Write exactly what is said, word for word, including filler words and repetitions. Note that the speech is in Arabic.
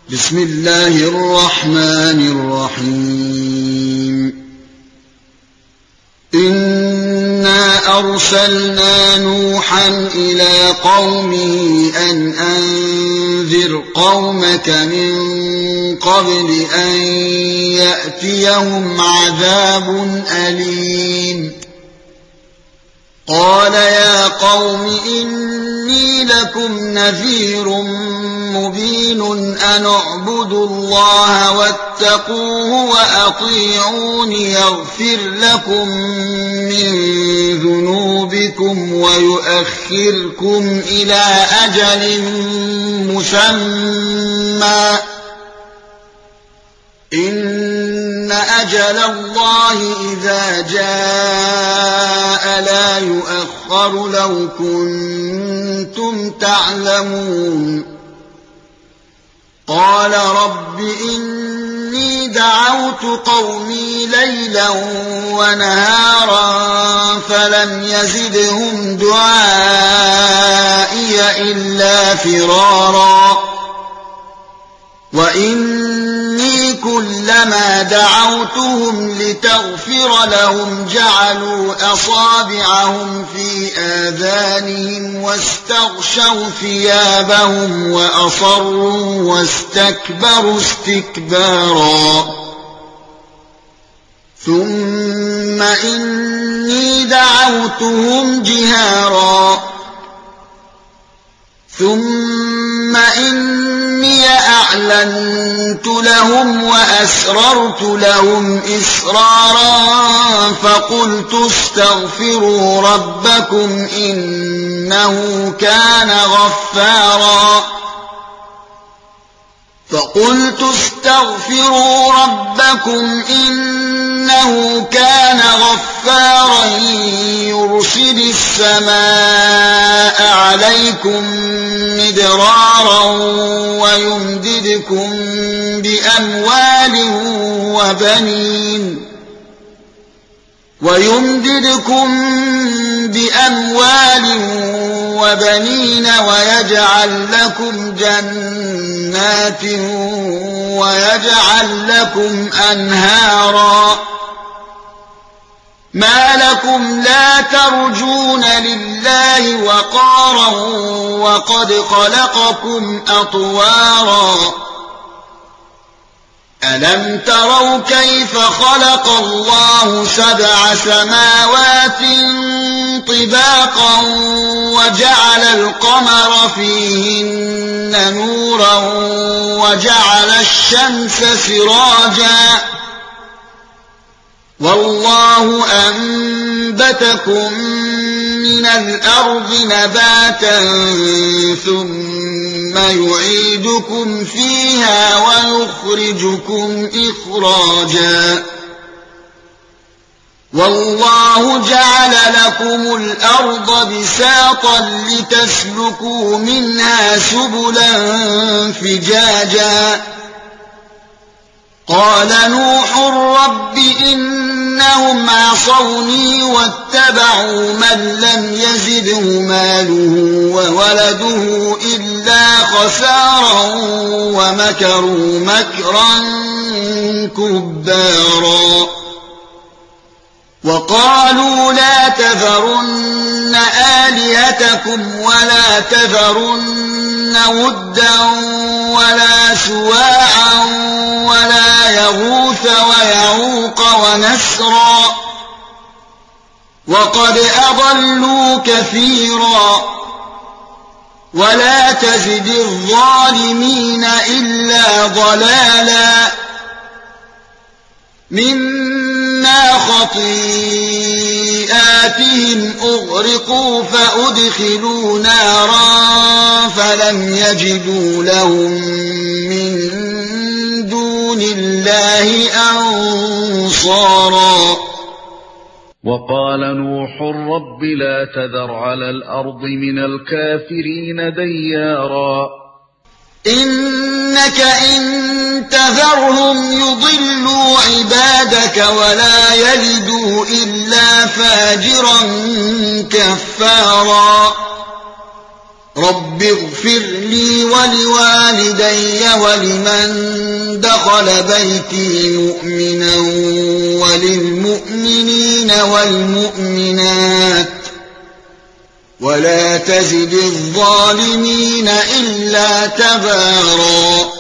بسم الله الرحمن الرحيم إنا أرسلنا نوحا إلى قومه أن أنذر قومك من قبل أن يأتيهم عذاب أليم قال يا قوم إني لكم نذير مبين أن اعبدوا الله واتقوه وأطيعون يغفر لكم من ذنوبكم ويؤخركم إلى أجل مسمى إن أجل الله إذا جاء لا يؤخر لو كنتم تعلمون قال رب إني دعوت قومي ليلا ونهارا فلم يزدهم دعائي إلا فرارا وإني كلما دعوتهم لتغفر لهم جعلوا أصابعهم في آذانهم واستغشوا ثيابهم وأصروا واستكبروا استكبارا ثم إني دعوتهم جهارا ثم إني أعلنت لهم وأسررت لهم إسرارا فقلت استغفروا ربكم إنه كان غفارا فقلت استغفروا ربكم إنه كان غفارا يرسل السماء عليكم مدرارا ويمددكم بأموال وبنين ويمددكم بأموال وبنين ويجعل لكم جنات ويجعل لكم أنهارا ما لكم لا ترجون لله وقارا وقد خلقكم أطوارا ألم تروا كيف خلق الله سبع سماوات طباقا وجعل القمر فيهن نورا وجعل الشمس سراجا والله أنبتكم من الأرض نباتا ثم يعيدكم فيها ويخرجكم إخراجا والله جعل لكم الأرض بساطا لتسلكوا منها سبلا فجاجا قال نوح رب إنهم عصوني واتبعوا من لم يزده ماله وولده إلا خسارا ومكروا مكرا كبارا وقالوا لا تذرن آلهتكم ولا تذرن ودا ولا سواعا ولا يغوث ويعوق ونسرا وقد أضلوا كثيرا ولا تزد الظالمين إلا ضلالا مما خطيئاتهم أغرقوا فأدخلوا نارا فلم يجدوا لهم من دون الله أنصارا وقال نوح رب لا تذر على الأرض من الكافرين ديارا إنك إن تذرهم يضلوا عبادك ولا يلدوا إلا فاجرا كفارا رب اغفر لي ولوالدي ولمن دخل بيتي مؤمنا وللمؤمنين والمؤمنات ولا تزد الظالمين إلا تبارا